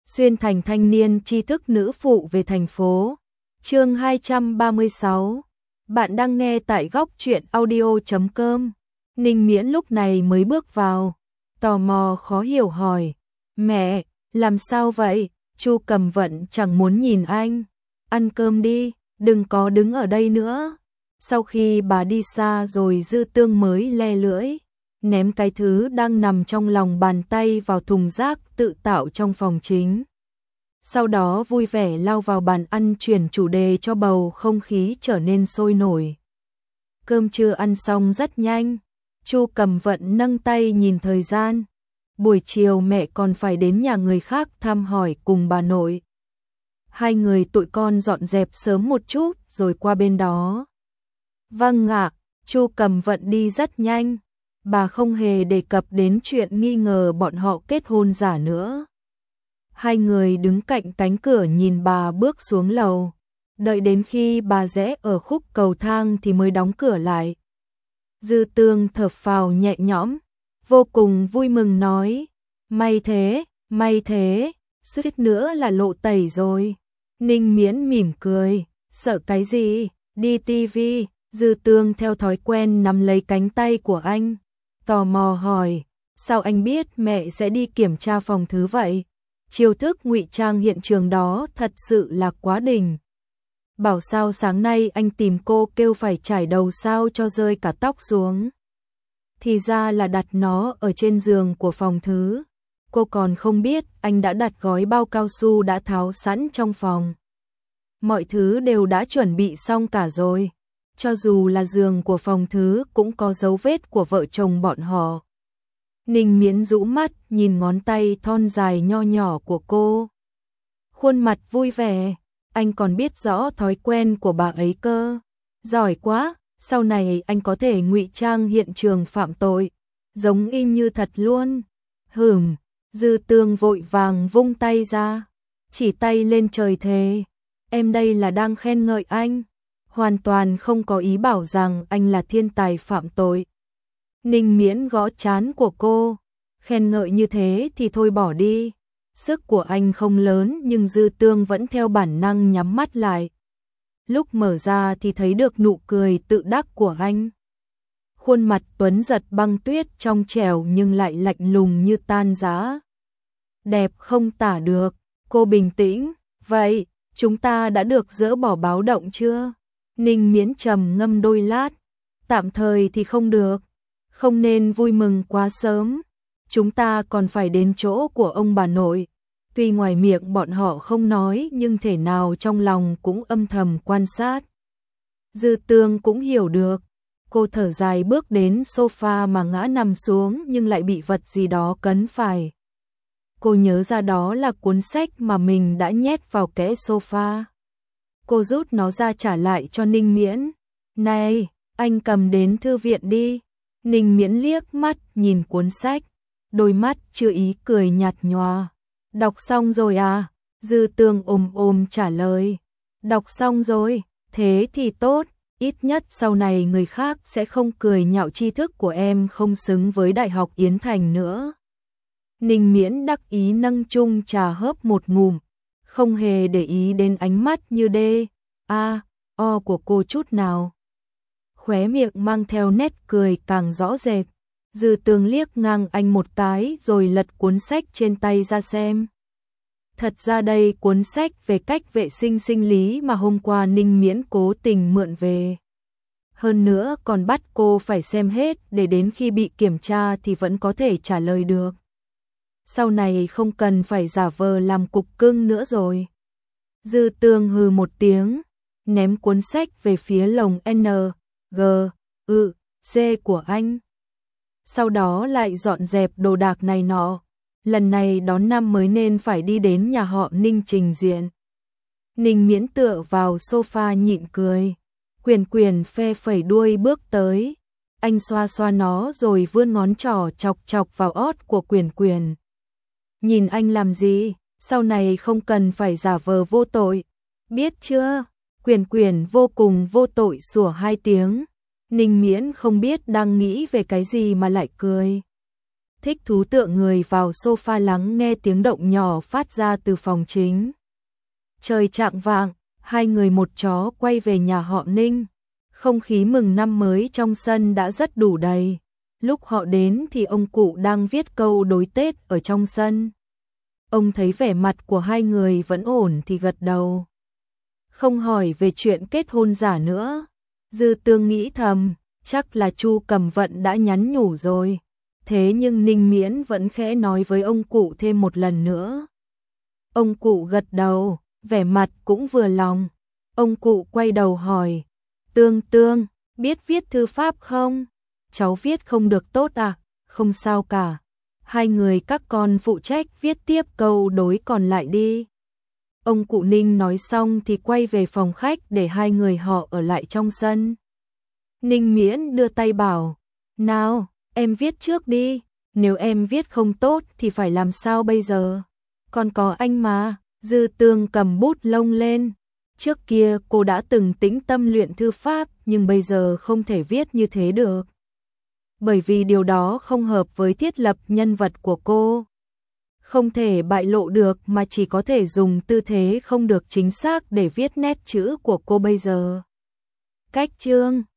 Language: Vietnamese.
xuyên thành thanh niên tri thức nữ phụ về thành phố. Chương 236. Bạn đang nghe tại góc truyện audio.com. Ninh Miễn lúc này mới bước vào, tò mò khó hiểu hỏi: "Mẹ, làm sao vậy?" Chu Cầm Vận chẳng muốn nhìn anh. "Ăn cơm đi, đừng có đứng ở đây nữa." Sau khi bà đi xa rồi, Dư Tương mới le lưỡi, ném cái thứ đang nằm trong lòng bàn tay vào thùng rác tự tạo trong phòng chính. Sau đó vui vẻ lao vào bàn ăn, chuyển chủ đề cho bầu không khí trở nên sôi nổi. Cơm trưa ăn xong rất nhanh. Chu Cầm Vận nâng tay nhìn thời gian. Buổi chiều mẹ còn phải đến nhà người khác thăm hỏi cùng bà nội. Hai người tụi con dọn dẹp sớm một chút rồi qua bên đó. Vâng ạ. Chu Cầm Vận đi rất nhanh. Bà không hề đề cập đến chuyện nghi ngờ bọn họ kết hôn giả nữa. Hai người đứng cạnh cánh cửa nhìn bà bước xuống lầu. Đợi đến khi bà rẽ ở khúc cầu thang thì mới đóng cửa lại. Dư Tương thở phào nhẹ nhõm, vô cùng vui mừng nói: may thế, suýt nữa là lộ tẩy rồi. Ninh Miễn mỉm cười: sợ cái gì, đi tivi. Dư Tương theo thói quen nắm lấy cánh tay của anh, tò mò hỏi: sao anh biết mẹ sẽ đi kiểm tra phòng thứ vậy? Chiêu thức ngụy trang hiện trường đó thật sự là quá đỉnh. Bảo sao sáng nay anh tìm cô kêu phải chải đầu sao cho rơi cả tóc xuống. Thì ra là đặt nó ở trên giường của phòng thứ. Cô còn không biết anh đã đặt gói bao cao su đã tháo sẵn trong phòng. Mọi thứ đều đã chuẩn bị xong cả rồi. Cho dù là giường của phòng thứ cũng có dấu vết của vợ chồng bọn họ. Ninh Miễn rũ mắt nhìn ngón tay thon dài nho nhỏ của cô. Khuôn mặt vui vẻ. Anh còn biết rõ thói quen của bà ấy cơ. Giỏi quá, sau này anh có thể ngụy trang hiện trường phạm tội, giống y như thật luôn. Dư Tương vội vàng vung tay ra, chỉ tay lên trời thề: em đây là đang khen ngợi anh, hoàn toàn không có ý bảo rằng anh là thiên tài phạm tội. Ninh Miễn gõ trán của cô: khen ngợi như thế thì thôi bỏ đi. Sức của anh không lớn nhưng Dư Tương vẫn theo bản năng nhắm mắt lại. Lúc mở ra thì thấy được nụ cười tự đắc của anh. Khuôn mặt tuấn giật băng tuyết trong trẻo nhưng lại lạnh lùng như tan giá. Đẹp không tả được. Cô bình tĩnh: vậy, chúng ta đã được dỡ bỏ báo động chưa? Ninh Miễn trầm ngâm đôi lát: tạm thời thì không được. Không nên vui mừng quá sớm. Chúng ta còn phải đến chỗ của ông bà nội. Tuy ngoài miệng bọn họ không nói nhưng thể nào trong lòng cũng âm thầm quan sát. Dư Tương cũng hiểu được. Cô thở dài bước đến sofa mà ngã nằm xuống nhưng lại bị vật gì đó cấn phải. Cô nhớ ra đó là cuốn sách mà mình đã nhét vào kẽ sofa. Cô rút nó ra trả lại cho Ninh Miễn. Này, anh cầm đến thư viện đi. Ninh Miễn liếc mắt nhìn cuốn sách, đôi mắt chưa ý cười nhạt nhòa. Đọc xong rồi à? Dư Tương ôm trả lời. Đọc xong rồi, thế thì tốt, ít nhất sau này người khác sẽ không cười nhạo tri thức của em không xứng với Đại học Yến Thành nữa. Ninh Miễn đắc ý nâng chung trà hớp một ngụm, không hề để ý đến ánh mắt như đê, a, o của cô chút nào. Khóe miệng mang theo nét cười càng rõ rệt. Dư Tương liếc ngang anh một cái rồi lật cuốn sách trên tay ra xem. Thật ra đây cuốn sách về cách vệ sinh sinh lý mà hôm qua Ninh Miễn cố tình mượn về. Hơn nữa còn bắt cô phải xem hết để đến khi bị kiểm tra thì vẫn có thể trả lời được. Sau này không cần phải giả vờ làm cục cưng nữa rồi. Dư Tương hừ một tiếng, ném cuốn sách về phía lồng N, G, C của anh. Sau đó lại dọn dẹp đồ đạc này nọ. Lần này đón năm mới nên phải đi đến nhà họ Ninh trình diện. Ninh Miễn tựa vào sofa nhịn cười. Quyền phe phẩy đuôi bước tới. Anh xoa xoa nó rồi vươn ngón trỏ chọc chọc vào ót của Quyền. Nhìn anh làm gì? Sau này không cần phải giả vờ vô tội. Biết chưa? Quyền vô cùng vô tội sủa hai tiếng. Ninh Miễn không biết đang nghĩ về cái gì mà lại cười. Thích Thú tựa người vào sofa lắng nghe tiếng động nhỏ phát ra từ phòng chính. Trời chạng vạng, hai người một chó quay về nhà họ Ninh. Không khí mừng năm mới trong sân đã rất đủ đầy. Lúc họ đến thì ông cụ đang viết câu đối Tết ở trong sân. Ông thấy vẻ mặt của hai người vẫn ổn thì gật đầu. Không hỏi về chuyện kết hôn giả nữa. Dư Tương nghĩ thầm, chắc là Chu Cầm Vận đã nhắn nhủ rồi. Thế nhưng Ninh Miễn vẫn khẽ nói với ông cụ thêm một lần nữa. Ông cụ gật đầu, vẻ mặt cũng vừa lòng. Ông cụ quay đầu hỏi, Tương, biết viết thư pháp không? Cháu viết không được tốt à? Không sao cả. Hai người các con phụ trách viết tiếp câu đối còn lại đi. Ông cụ Ninh nói xong thì quay về phòng khách để hai người họ ở lại trong sân. Ninh Miễn đưa tay bảo, nào, em viết trước đi, nếu em viết không tốt thì phải làm sao bây giờ? Còn có anh mà. Dư Tương cầm bút lông lên. Trước kia cô đã từng tĩnh tâm luyện thư pháp nhưng bây giờ không thể viết như thế được. Bởi vì điều đó không hợp với thiết lập nhân vật của cô. Không thể bại lộ được mà chỉ có thể dùng tư thế không được chính xác để viết nét chữ của cô bây giờ. Cách chương